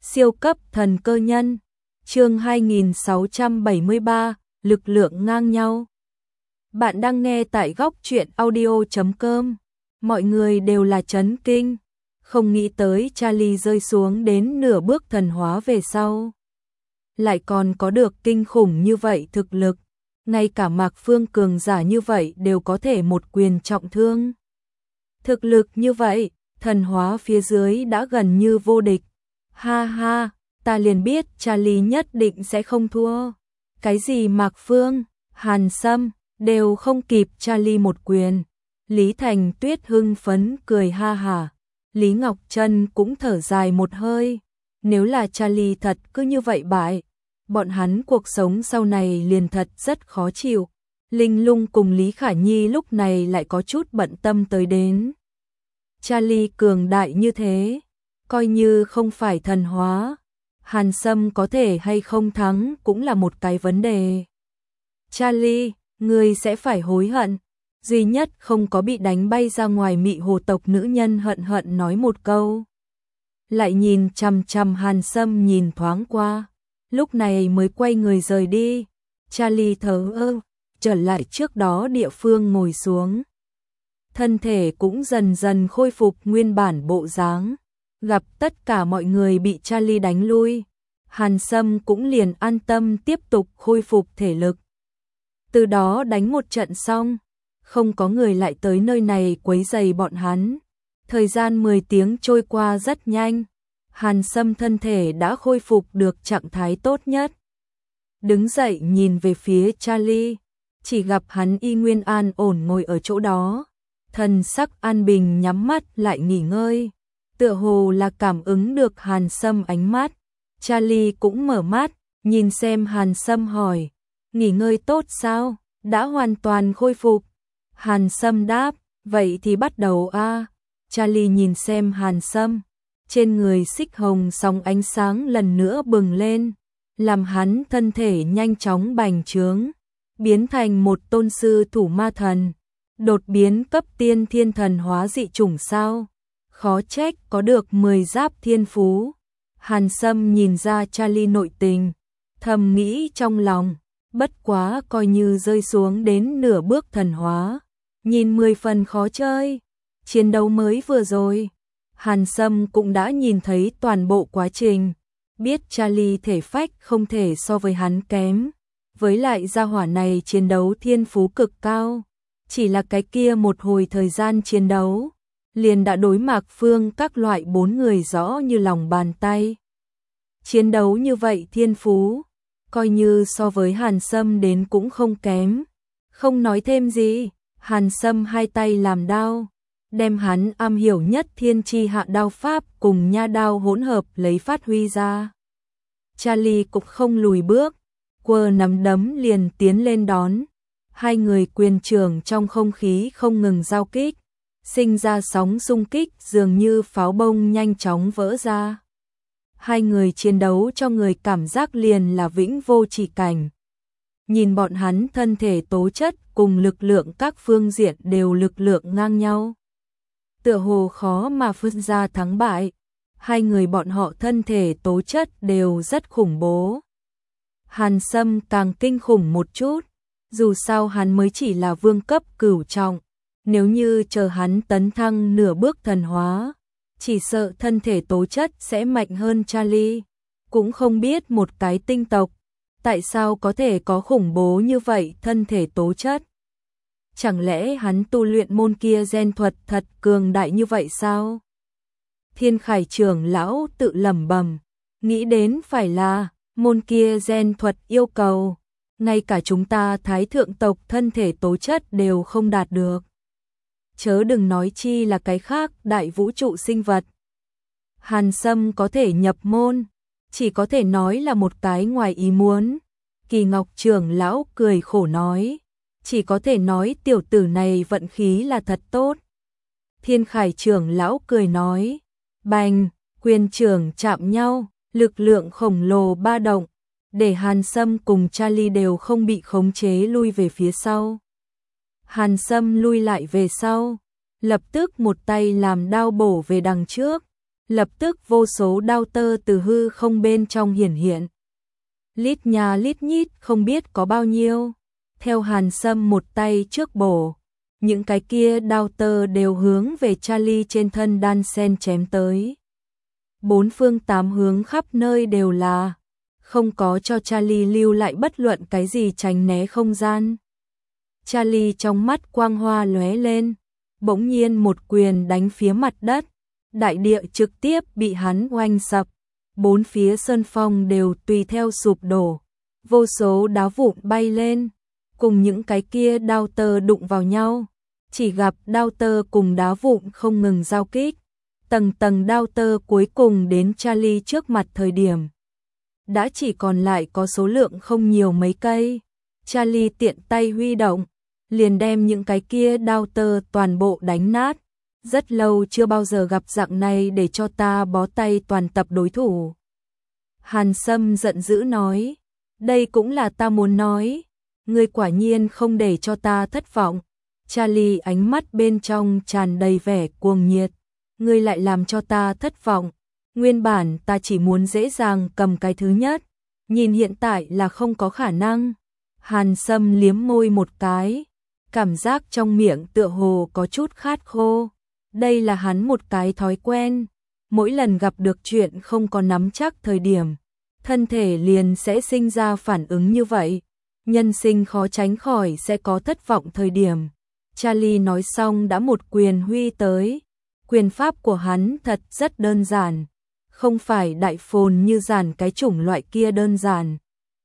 Siêu cấp thần cơ nhân. Chương 2673, lực lượng ngang nhau. Bạn đang nghe tại góc truyện audio.com. Mọi người đều là chấn kinh, không nghĩ tới Charlie rơi xuống đến nửa bước thần hóa về sau lại còn có được kinh khủng như vậy thực lực, ngay cả Mạc Phương cường giả như vậy đều có thể một quyền trọng thương. Thực lực như vậy, thần hóa phía dưới đã gần như vô địch. Ha ha, ta liền biết Charlie nhất định sẽ không thua. Cái gì Mạc Phương, Hàn Sâm, đều không kịp Charlie một quyền. Lý Thành Tuyết hưng phấn cười ha hả. Lý Ngọc Trân cũng thở dài một hơi. Nếu là Charlie thật cứ như vậy bại, bọn hắn cuộc sống sau này liền thật rất khó chịu. Linh Lung cùng Lý Khả Nhi lúc này lại có chút bận tâm tới đến. Charlie cường đại như thế, coi như không phải thần hóa, Hàn Sâm có thể hay không thắng cũng là một cái vấn đề. Charlie, ngươi sẽ phải hối hận. Duy nhất không có bị đánh bay ra ngoài Mị Hồ tộc nữ nhân hận hận nói một câu. Lại nhìn chằm chằm Hàn Sâm nhìn thoáng qua, lúc này mới quay người rời đi. Charlie thở ơ, trở lại trước đó địa phương ngồi xuống. Thân thể cũng dần dần khôi phục nguyên bản bộ dáng. Gặp tất cả mọi người bị Charlie đánh lui, Hàn Sâm cũng liền an tâm tiếp tục khôi phục thể lực. Từ đó đánh một trận xong, không có người lại tới nơi này quấy rầy bọn hắn. Thời gian 10 tiếng trôi qua rất nhanh, Hàn Sâm thân thể đã khôi phục được trạng thái tốt nhất. Đứng dậy nhìn về phía Charlie, chỉ gặp hắn y nguyên an ổn ngồi ở chỗ đó, thần sắc an bình nhắm mắt lại nghỉ ngơi. Tựa hồ là cảm ứng được Hàn Sâm ánh mắt, Charlie cũng mở mắt, nhìn xem Hàn Sâm hỏi, nghỉ ngơi tốt sao, đã hoàn toàn khôi phục. Hàn Sâm đáp, vậy thì bắt đầu a. Charlie nhìn xem Hàn Sâm, trên người xích hồng sóng ánh sáng lần nữa bừng lên, làm hắn thân thể nhanh chóng bành trướng, biến thành một tôn sư thủ ma thần, đột biến cấp tiên thiên thần hóa dị chủng sao. Khó trách có được 10 giáp thiên phú. Hàn Sâm nhìn ra Charlie nội tình, thầm nghĩ trong lòng, bất quá coi như rơi xuống đến nửa bước thần hóa, nhìn 10 phần khó chơi. Chiến đấu mới vừa rồi, Hàn Sâm cũng đã nhìn thấy toàn bộ quá trình, biết Charlie thể phách không thể so với hắn kém, với lại gia hỏa này chiến đấu thiên phú cực cao, chỉ là cái kia một hồi thời gian chiến đấu liền đã đối Mạc Phương các loại 4 người rõ như lòng bàn tay. Chiến đấu như vậy thiên phú, coi như so với Hàn Sâm đến cũng không kém. Không nói thêm gì, Hàn Sâm hai tay làm đao, đem hắn am hiểu nhất thiên chi hạ đao pháp cùng nha đao hỗn hợp lấy phát huy ra. Charlie cũng không lùi bước, quơ nắm đấm liền tiến lên đón. Hai người quyền trường trong không khí không ngừng giao kích, sinh ra sóng xung kích dường như pháo bông nhanh chóng vỡ ra. Hai người chiến đấu cho người cảm giác liền là vĩnh vô chỉ cảnh. Nhìn bọn hắn thân thể tố chất cùng lực lượng các phương diện đều lực lượng ngang nhau, tựa hồ khó mà phân ra thắng bại. Hai người bọn họ thân thể tố chất đều rất khủng bố. Hàn Sâm càng kinh khủng một chút, dù sao hắn mới chỉ là vương cấp cửu trọng. Nếu như chờ hắn tấn thăng nửa bước thần hóa, chỉ sợ thân thể tố chất sẽ mạnh hơn Charlie. Cũng không biết một cái tinh tộc, tại sao có thể có khủng bố như vậy thân thể tố chất. Chẳng lẽ hắn tu luyện môn kia gen thuật thật cường đại như vậy sao? Thiên Khải trưởng lão tự lẩm bẩm, nghĩ đến phải là môn kia gen thuật yêu cầu, ngay cả chúng ta Thái thượng tộc thân thể tố chất đều không đạt được. Chớ đừng nói chi là cái khác đại vũ trụ sinh vật. Hàn Sâm có thể nhập môn, chỉ có thể nói là một cái ngoài ý muốn. Kỳ Ngọc trưởng lão cười khổ nói, chỉ có thể nói tiểu tử này vận khí là thật tốt. Thiên Khải trưởng lão cười nói, bành, quyền trưởng chạm nhau, lực lượng khổng lồ ba động, để Hàn Sâm cùng Charlie đều không bị khống chế lui về phía sau. Hàn Sâm lui lại về sau, lập tức một tay làm đao bổ về đằng trước, lập tức vô số đao tơ từ hư không bên trong hiển hiện. Lít nhà lít nhít không biết có bao nhiêu. Theo Hàn Sâm một tay trước bổ, những cái kia đao tơ đều hướng về Charlie trên thân đan sen chém tới. Bốn phương tám hướng khắp nơi đều là, không có cho Charlie lưu lại bất luận cái gì tránh né không gian. Charlie trong mắt quang hoa lóe lên, bỗng nhiên một quyền đánh phía mặt đất, đại địa trực tiếp bị hắn oanh sập, bốn phía sơn phong đều tùy theo sụp đổ, vô số đá vụn bay lên, cùng những cái kia đao tơ đụng vào nhau, chỉ gặp đao tơ cùng đá vụn không ngừng giao kích, tầng tầng đao tơ cuối cùng đến Charlie trước mặt thời điểm. Đã chỉ còn lại có số lượng không nhiều mấy cây, Charlie tiện tay huy động, liền đem những cái kia đao tơ toàn bộ đánh nát. Rất lâu chưa bao giờ gặp dạng này để cho ta bó tay toàn tập đối thủ. Hàn Sâm giận dữ nói, đây cũng là ta muốn nói, ngươi quả nhiên không để cho ta thất vọng. Charlie ánh mắt bên trong tràn đầy vẻ cuồng nhiệt, ngươi lại làm cho ta thất vọng, nguyên bản ta chỉ muốn dễ dàng cầm cái thứ nhất, nhìn hiện tại là không có khả năng. Hàn Sâm liếm môi một cái, cảm giác trong miệng tựa hồ có chút khát khô. Đây là hắn một cái thói quen, mỗi lần gặp được chuyện không có nắm chắc thời điểm, thân thể liền sẽ sinh ra phản ứng như vậy. Nhân sinh khó tránh khỏi sẽ có thất vọng thời điểm. Charlie nói xong đã một quyền huy tới. Quyền pháp của hắn thật rất đơn giản, không phải đại phồn như giản cái chủng loại kia đơn giản,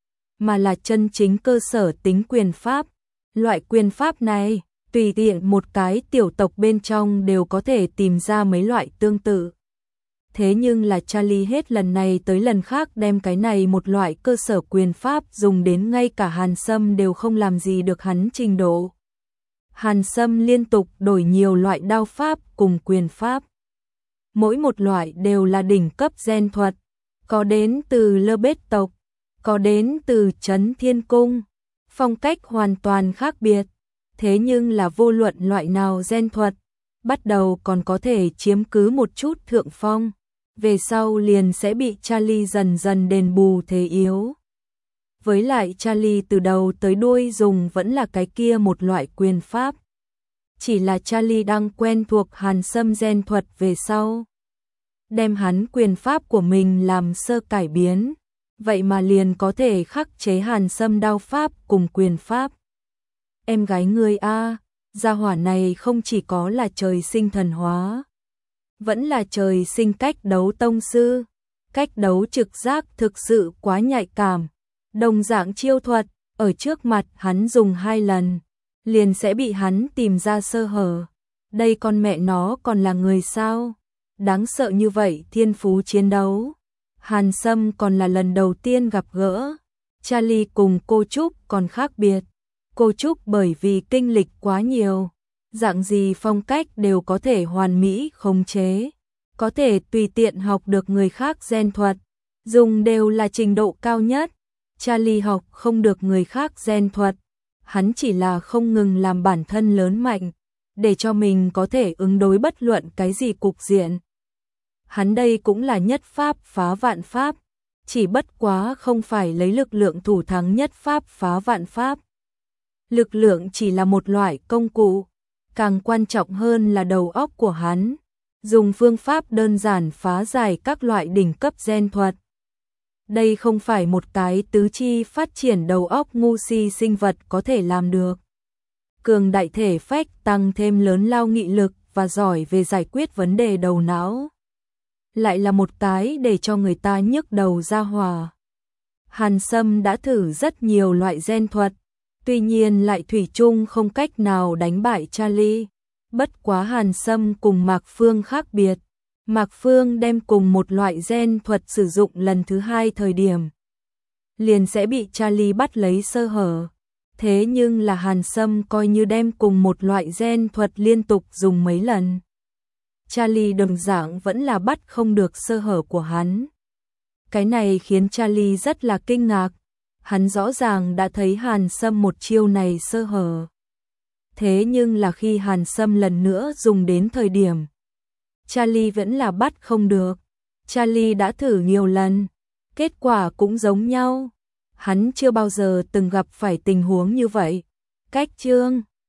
mà là chân chính cơ sở tính quyền pháp. Loại quyền pháp này, tùy tiện một cái tiểu tộc bên trong đều có thể tìm ra mấy loại tương tự. Thế nhưng là Charlie hết lần này tới lần khác đem cái này một loại cơ sở quyền pháp dùng đến ngay cả Hàn Sâm đều không làm gì được hắn trình độ. Hàn Sâm liên tục đổi nhiều loại đao pháp cùng quyền pháp. Mỗi một loại đều là đỉnh cấp gen thuật, có đến từ Lơ Bết tộc, có đến từ Trấn Thiên Cung, phong cách hoàn toàn khác biệt. Thế nhưng là vô luận loại nào gen thuật, bắt đầu còn có thể chiếm cứ một chút thượng phong, về sau liền sẽ bị Charlie dần dần đền bù thế yếu. Với lại Charlie từ đầu tới đuôi dùng vẫn là cái kia một loại quyền pháp. Chỉ là Charlie đang quen thuộc Hàn Sâm gen thuật về sau, đem hắn quyền pháp của mình làm sơ cải biến, vậy mà liền có thể khắc chế Hàn Sâm đao pháp cùng quyền pháp. Em gái ngươi a, gia hỏa này không chỉ có là trời sinh thần hóa, vẫn là trời sinh cách đấu tông sư, cách đấu trực giác thực sự quá nhạy cảm. Đồng dạng chiêu thuật, ở trước mặt hắn dùng 2 lần, liền sẽ bị hắn tìm ra sơ hở. Đây con mẹ nó còn là người sao? Đáng sợ như vậy thiên phú chiến đấu. Hàn Sâm còn là lần đầu tiên gặp gỡ. Charlie cùng cô Trúc còn khác biệt. Cô Trúc bởi vì kinh lịch quá nhiều, dạng gì phong cách đều có thể hoàn mỹ khống chế, có thể tùy tiện học được người khác gen thuật, dùng đều là trình độ cao nhất. Charlie học không được người khác gen thuật, hắn chỉ là không ngừng làm bản thân lớn mạnh, để cho mình có thể ứng đối bất luận cái gì cục diện. Hắn đây cũng là nhất pháp phá vạn pháp, chỉ bất quá không phải lấy lực lượng thủ thắng nhất pháp phá vạn pháp. Lực lượng chỉ là một loại công cụ, càng quan trọng hơn là đầu óc của hắn, dùng phương pháp đơn giản phá giải các loại đỉnh cấp gen thuật. Đây không phải một cái tứ chi phát triển đầu óc ngu si sinh vật có thể làm được. Cường đại thể phách tăng thêm lớn lao nghị lực và giỏi về giải quyết vấn đề đầu não, lại là một cái để cho người ta nhức đầu ra hỏa. Hàn Sâm đã thử rất nhiều loại gen thuật, tuy nhiên lại thủy chung không cách nào đánh bại Charlie. Bất quá Hàn Sâm cùng Mạc Phương khác biệt. Mạc Phương đem cùng một loại gen thuật sử dụng lần thứ 2 thời điểm, liền sẽ bị Charlie bắt lấy sơ hở. Thế nhưng là Hàn Sâm coi như đem cùng một loại gen thuật liên tục dùng mấy lần, Charlie đồng dạng vẫn là bắt không được sơ hở của hắn. Cái này khiến Charlie rất là kinh ngạc. Hắn rõ ràng đã thấy Hàn Sâm một chiêu này sơ hở. Thế nhưng là khi Hàn Sâm lần nữa dùng đến thời điểm, Charlie vẫn là bắt không được. Charlie đã thử nhiều lần, kết quả cũng giống nhau. Hắn chưa bao giờ từng gặp phải tình huống như vậy. Cách chương